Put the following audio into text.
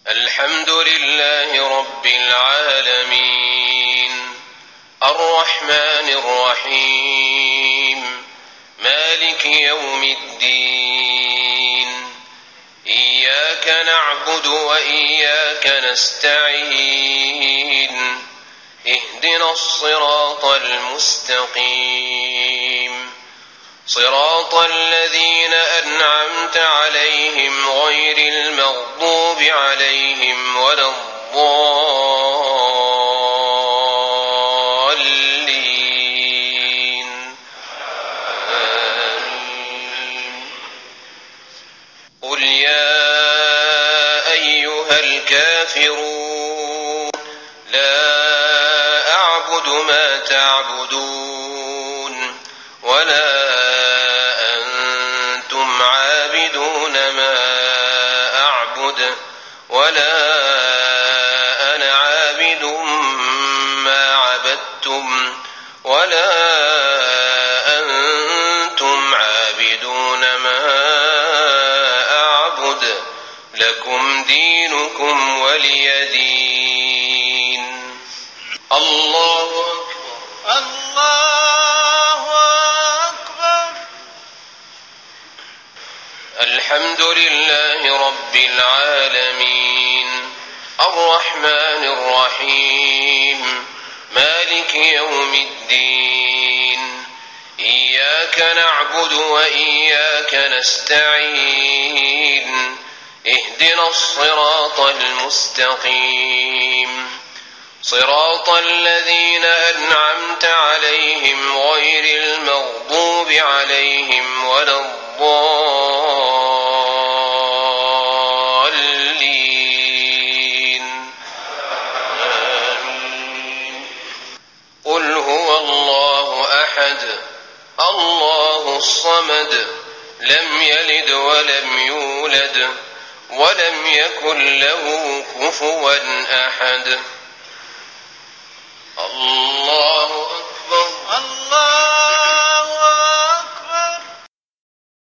الحمد لله رب العالمين الرحمن الرحيم مالك يوم الدين إياك نعبد وإياك نستعين اهدنا الصراط المستقيم صراط الذين أنعمت عليهم غير المغضوب عليهم ولا الضالين آمين. قل يا أيها الكافرون لا أعبد ما تعبدون ولا أنتم عابدون ما أعبد ولا أنا عابد ما عبدتم ولا أنتم عابدون ما أعبد لكم دينكم ولي دين. الله أكبر الله أكبر. الحمد لله رب العالمين الرحمن الرحيم مالك يوم الدين إياك نعبد وإياك نستعين اهدنا الصراط المستقيم صراط الذين أنعمت عليهم غير المغضوب عليهم ولا الضالين آمين. قل هو الله أحد الله الصمد لم يلد ولم يولد ولم يكن له كفوا أحد.